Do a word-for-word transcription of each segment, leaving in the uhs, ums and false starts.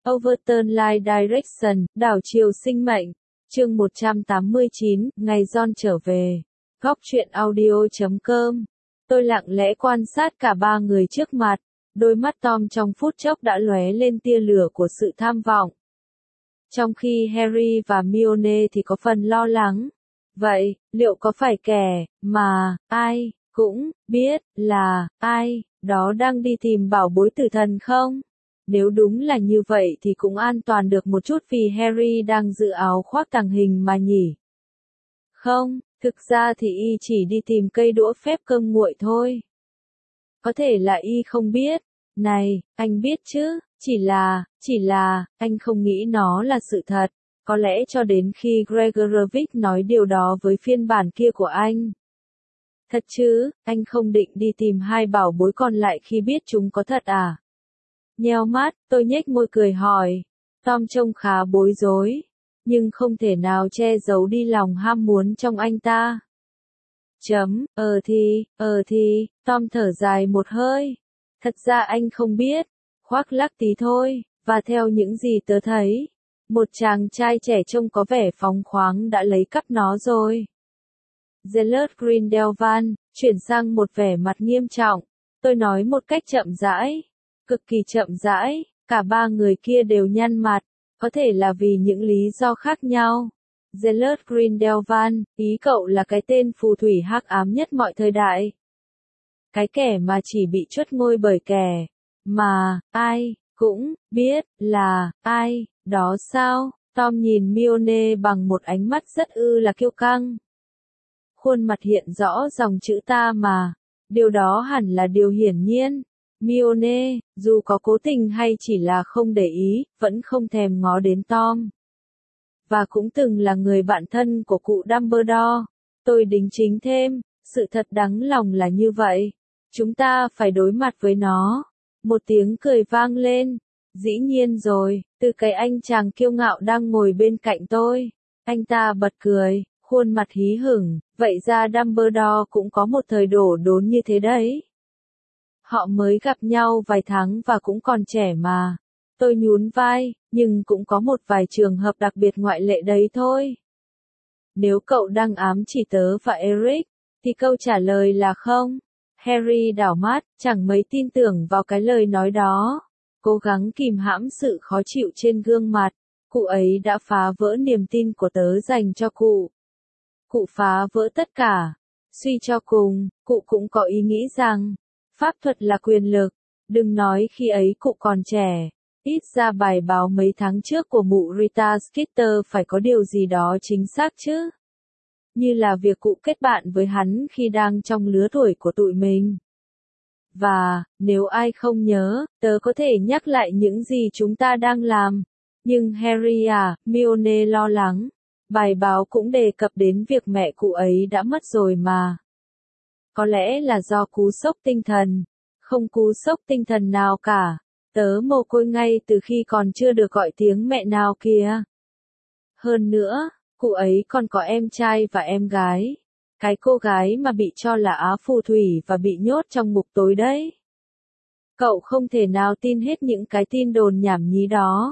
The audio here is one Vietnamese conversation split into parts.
Overturn Life Direction, đảo chiều sinh mệnh. Chương một trăm tám mươi chín, ngày John trở về. Góc truyện audio chấm com. Tôi lặng lẽ quan sát cả ba người trước mặt, đôi mắt Tom trong phút chốc đã lóe lên tia lửa của sự tham vọng. Trong khi Harry và Hermione thì có phần lo lắng. Vậy, liệu có phải kẻ mà ai cũng biết là ai đó đang đi tìm bảo bối tử thần không? Nếu đúng là như vậy thì cũng an toàn được một chút vì Harry đang giữ áo khoác tàng hình mà nhỉ. Không, thực ra thì y chỉ đi tìm cây đũa phép cơm nguội thôi. Có thể là y không biết. Này, anh biết chứ, chỉ là, chỉ là, anh không nghĩ nó là sự thật. Có lẽ cho đến khi Gregorovic nói điều đó với phiên bản kia của anh. Thật chứ, anh không định đi tìm hai bảo bối còn lại khi biết chúng có thật à? Nheo mắt, tôi nhếch môi cười hỏi. Tom trông khá bối rối, nhưng không thể nào che giấu đi lòng ham muốn trong anh ta. Chấm, ờ thì, ờ thì, Tom thở dài một hơi. Thật ra anh không biết, khoác lác tí thôi, và theo những gì tớ thấy, một chàng trai trẻ trông có vẻ phóng khoáng đã lấy cắp nó rồi. Gellert Grindelwald chuyển sang một vẻ mặt nghiêm trọng. Tôi nói một cách chậm rãi, cực kỳ chậm rãi, cả ba người kia đều nhăn mặt, có thể là vì những lý do khác nhau. Gellert Grindelwald, ý cậu là cái tên phù thủy hắc ám nhất mọi thời đại. Cái kẻ mà chỉ bị truất ngôi bởi kẻ mà ai cũng biết là ai đó sao? Tom nhìn Hermione bằng một ánh mắt rất ư là kiêu căng. Khuôn mặt hiện rõ dòng chữ ta mà. Điều đó hẳn là điều hiển nhiên. Hermione, dù có cố tình hay chỉ là không để ý, vẫn không thèm ngó đến Tom. Và cũng từng là người bạn thân của cụ Dumbledore. Tôi đính chính thêm, sự thật đáng lòng là như vậy. Chúng ta phải đối mặt với nó. Một tiếng cười vang lên. Dĩ nhiên rồi, từ cái anh chàng kiêu ngạo đang ngồi bên cạnh tôi. Anh ta bật cười, khuôn mặt hí hửng, vậy ra Dumbledore cũng có một thời đổ đốn như thế đấy. Họ mới gặp nhau vài tháng và cũng còn trẻ mà. Tôi nhún vai, nhưng cũng có một vài trường hợp đặc biệt ngoại lệ đấy thôi. Nếu cậu đang ám chỉ tớ và Eric, thì câu trả lời là không. Harry đảo mắt, chẳng mấy tin tưởng vào cái lời nói đó. Cố gắng kìm hãm sự khó chịu trên gương mặt. Cụ ấy đã phá vỡ niềm tin của tớ dành cho cụ. Cụ phá vỡ tất cả. Suy cho cùng, cụ cũng có ý nghĩ rằng, pháp thuật là quyền lực. Đừng nói khi ấy cụ còn trẻ. Ít ra bài báo mấy tháng trước của mụ Rita Skeeter phải có điều gì đó chính xác chứ. Như là việc cụ kết bạn với hắn khi đang trong lứa tuổi của tụi mình. Và, nếu ai không nhớ, tớ có thể nhắc lại những gì chúng ta đang làm. Nhưng Harry à, Hermione lo lắng. Bài báo cũng đề cập đến việc mẹ cụ ấy đã mất rồi mà. Có lẽ là do cú sốc tinh thần. Không cú sốc tinh thần nào cả. Tớ mồ côi ngay từ khi còn chưa được gọi tiếng mẹ nào kìa. Hơn nữa, cụ ấy còn có em trai và em gái. Cái cô gái mà bị cho là á phù thủy và bị nhốt trong ngục tối đấy. Cậu không thể nào tin hết những cái tin đồn nhảm nhí đó.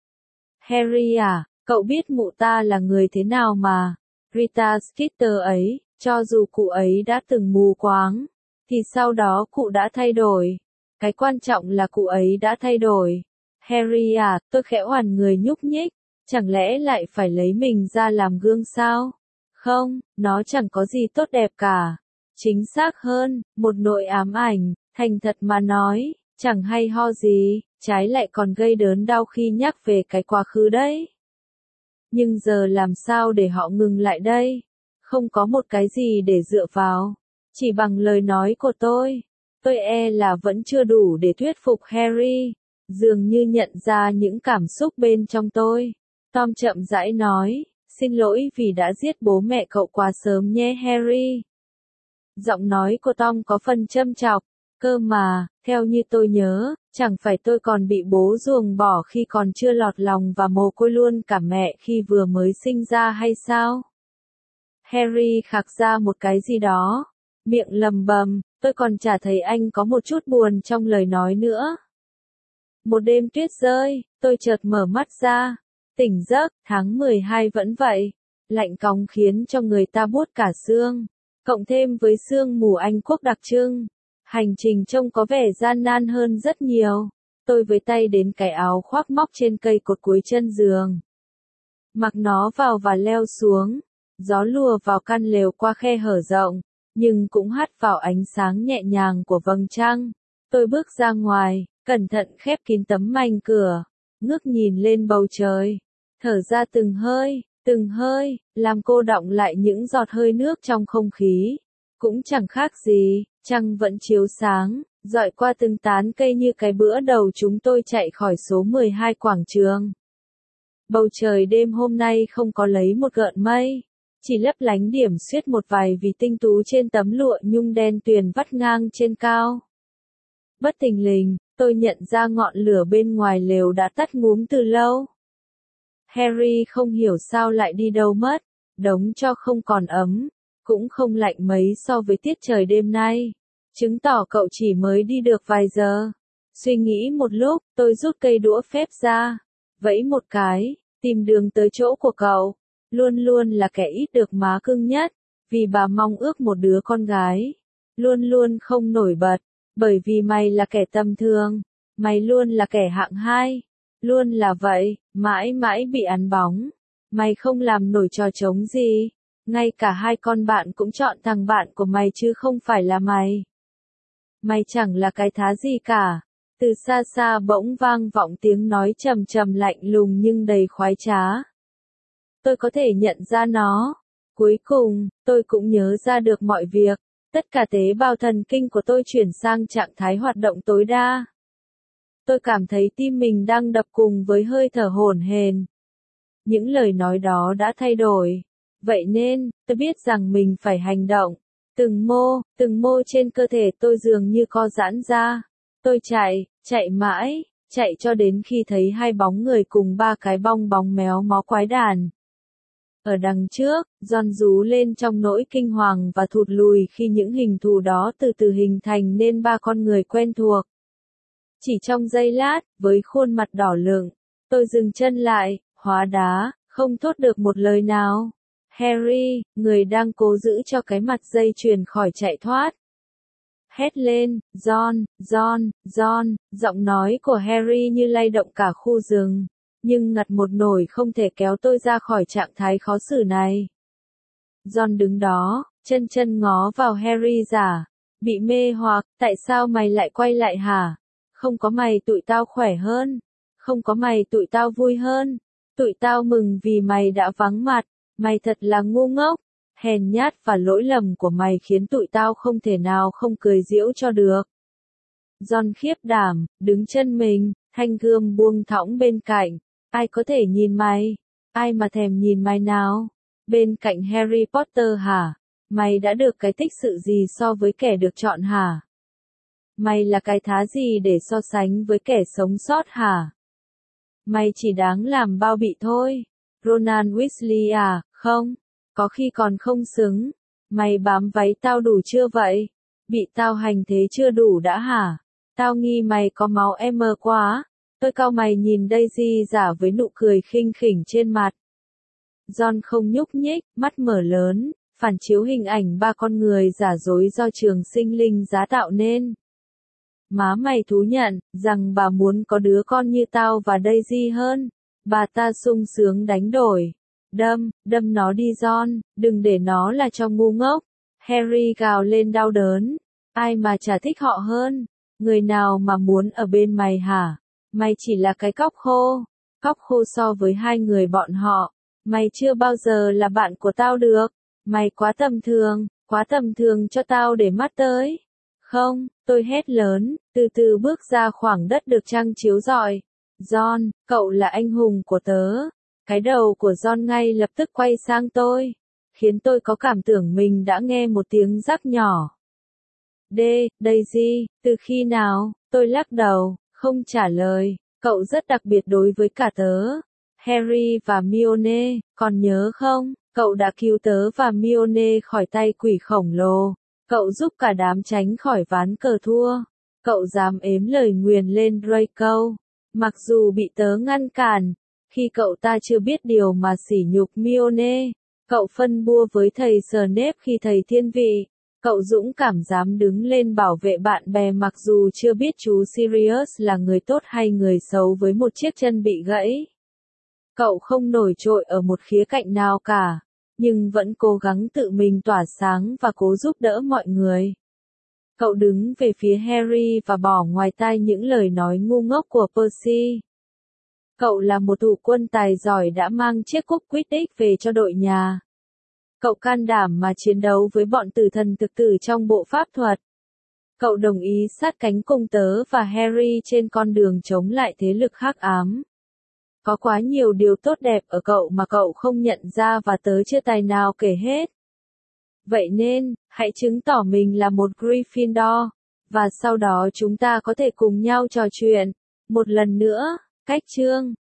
Harry à, cậu biết mụ ta là người thế nào mà. Rita Skeeter ấy, cho dù cụ ấy đã từng mù quáng, thì sau đó cụ đã thay đổi. Cái quan trọng là cụ ấy đã thay đổi. Harry à, tôi khẽ oằn người nhúc nhích. Chẳng lẽ lại phải lấy mình ra làm gương sao? Không, nó chẳng có gì tốt đẹp cả. Chính xác hơn, một nỗi ám ảnh, thành thật mà nói, chẳng hay ho gì, trái lại còn gây đớn đau khi nhắc về cái quá khứ đấy. Nhưng giờ làm sao để họ ngừng lại đây? Không có một cái gì để dựa vào. Chỉ bằng lời nói của tôi. Tôi e là vẫn chưa đủ để thuyết phục Harry. Dường như nhận ra những cảm xúc bên trong tôi. Tom chậm rãi nói, xin lỗi vì đã giết bố mẹ cậu quá sớm nhé Harry. Giọng nói của Tom có phần châm chọc, cơ mà, theo như tôi nhớ, chẳng phải tôi còn bị bố ruồng bỏ khi còn chưa lọt lòng và mồ côi luôn cả mẹ khi vừa mới sinh ra hay sao? Harry khạc ra một cái gì đó, miệng lầm bầm, tôi còn chả thấy anh có một chút buồn trong lời nói nữa. Một đêm tuyết rơi, tôi chợt mở mắt ra. Tỉnh giấc, tháng mười hai vẫn vậy. Lạnh cóng khiến cho người ta buốt cả xương. Cộng thêm với sương mù Anh Quốc đặc trưng. Hành trình trông có vẻ gian nan hơn rất nhiều. Tôi với tay đến cái áo khoác móc trên cây cột cuối chân giường. Mặc nó vào và leo xuống. Gió lùa vào căn lều qua khe hở rộng, nhưng cũng hắt vào ánh sáng nhẹ nhàng của vầng trăng. Tôi bước ra ngoài, cẩn thận khép kín tấm mành cửa, ngước nhìn lên bầu trời, thở ra từng hơi, từng hơi, làm cô đọng lại những giọt hơi nước trong không khí. Cũng chẳng khác gì, trăng vẫn chiếu sáng, rọi qua từng tán cây như cái bữa đầu chúng tôi chạy khỏi số mười hai quảng trường. Bầu trời đêm hôm nay không có lấy một gợn mây, chỉ lấp lánh điểm xuyết một vài vì tinh tú trên tấm lụa nhung đen tuyền vắt ngang trên cao. Bất thình lình, tôi nhận ra ngọn lửa bên ngoài lều đã tắt ngúm từ lâu. Harry không hiểu sao lại đi đâu mất, đống tro không còn ấm, cũng không lạnh mấy so với tiết trời đêm nay, chứng tỏ cậu chỉ mới đi được vài giờ. Suy nghĩ một lúc, tôi rút cây đũa phép ra, vẫy một cái, tìm đường tới chỗ của cậu. Luôn luôn là kẻ ít được má cưng nhất, vì bà mong ước một đứa con gái. Luôn luôn không nổi bật, bởi vì mày là kẻ tầm thường, mày luôn là kẻ hạng hai. Luôn là vậy, mãi mãi bị ăn bóng. Mày không làm nổi trò trống gì, ngay cả hai con bạn cũng chọn thằng bạn của mày chứ không phải là mày. Mày chẳng là cái thá gì cả. Từ xa xa bỗng vang vọng tiếng nói trầm trầm lạnh lùng nhưng đầy khoái trá. Tôi có thể nhận ra nó. Cuối cùng, tôi cũng nhớ ra được mọi việc. Tất cả tế bào thần kinh của tôi chuyển sang trạng thái hoạt động tối đa. Tôi cảm thấy tim mình đang đập cùng với hơi thở hổn hển. Những lời nói đó đã thay đổi. Vậy nên, tôi biết rằng mình phải hành động. Từng mô, từng mô trên cơ thể tôi dường như co giãn ra. Tôi chạy, chạy mãi, chạy cho đến khi thấy hai bóng người cùng ba cái bong bóng méo mó quái đản. Ở đằng trước, John rú lên trong nỗi kinh hoàng và thụt lùi khi những hình thù đó từ từ hình thành nên ba con người quen thuộc. Chỉ trong giây lát, với khuôn mặt đỏ lựng, tôi dừng chân lại, hóa đá, không thốt được một lời nào. Harry, người đang cố giữ cho cái mặt dây chuyền khỏi chạy thoát. Hét lên, John, John, John, giọng nói của Harry như lay động cả khu rừng. Nhưng ngặt một nổi không thể kéo tôi ra khỏi trạng thái khó xử này. John đứng đó, chân chân ngó vào Harry giả, bị mê hoặc, tại sao mày lại quay lại hả? Không có mày tụi tao khỏe hơn, không có mày tụi tao vui hơn, tụi tao mừng vì mày đã vắng mặt, mày thật là ngu ngốc, hèn nhát và lỗi lầm của mày khiến tụi tao không thể nào không cười giễu cho được. John khiếp đảm, đứng chân mình, thanh gươm buông thõng bên cạnh. Ai có thể nhìn mày? Ai mà thèm nhìn mày nào? Bên cạnh Harry Potter hả? Mày đã được cái tích sự gì so với kẻ được chọn hả? Mày là cái thá gì để so sánh với kẻ sống sót hả? Mày chỉ đáng làm bao bị thôi. Ronald Weasley à, không? Có khi còn không xứng. Mày bám váy tao đủ chưa vậy? Bị tao hành thế chưa đủ đã hả? Tao nghi mày có máu em mơ quá. Tôi cau mày nhìn Daisy giả với nụ cười khinh khỉnh trên mặt. John không nhúc nhích, mắt mở lớn, phản chiếu hình ảnh ba con người giả dối do trường sinh linh giá tạo nên. Má mày thú nhận, rằng bà muốn có đứa con như tao và Daisy hơn. Bà ta sung sướng đánh đổi. Đâm, đâm nó đi John, đừng để nó là cho ngu ngốc. Harry gào lên đau đớn. Ai mà chả thích họ hơn? Người nào mà muốn ở bên mày hả? Mày chỉ là cái cóc khô, cóc khô so với hai người bọn họ. Mày chưa bao giờ là bạn của tao được. Mày quá tầm thường, quá tầm thường cho tao để mắt tới. Không, tôi hét lớn, từ từ bước ra khoảng đất được trăng chiếu rọi. John, cậu là anh hùng của tớ. Cái đầu của John ngay lập tức quay sang tôi, khiến tôi có cảm tưởng mình đã nghe một tiếng rắc nhỏ. D, Daisy, từ khi nào? Tôi lắc đầu, không trả lời. Cậu rất đặc biệt đối với cả tớ. Harry và Hermione, còn nhớ không? Cậu đã cứu tớ và Hermione khỏi tay quỷ khổng lồ. Cậu giúp cả đám tránh khỏi ván cờ thua. Cậu dám ếm lời nguyền lên Draco. Mặc dù bị tớ ngăn cản, khi cậu ta chưa biết điều mà sỉ nhục Hermione, cậu phân bua với thầy Snape khi thầy thiên vị, cậu dũng cảm dám đứng lên bảo vệ bạn bè mặc dù chưa biết chú Sirius là người tốt hay người xấu với một chiếc chân bị gãy. Cậu không nổi trội ở một khía cạnh nào cả, nhưng vẫn cố gắng tự mình tỏa sáng và cố giúp đỡ mọi người. Cậu đứng về phía Harry và bỏ ngoài tai những lời nói ngu ngốc của Percy. Cậu là một thủ quân tài giỏi đã mang chiếc cúp Quidditch về cho đội nhà. Cậu can đảm mà chiến đấu với bọn tử thần thực tử trong bộ pháp thuật. Cậu đồng ý sát cánh cùng tớ và Harry trên con đường chống lại thế lực hắc ám. Có quá nhiều điều tốt đẹp ở cậu mà cậu không nhận ra và tớ chưa tài nào kể hết. Vậy nên, hãy chứng tỏ mình là một Gryffindor, và sau đó chúng ta có thể cùng nhau trò chuyện. Một lần nữa, cách chương.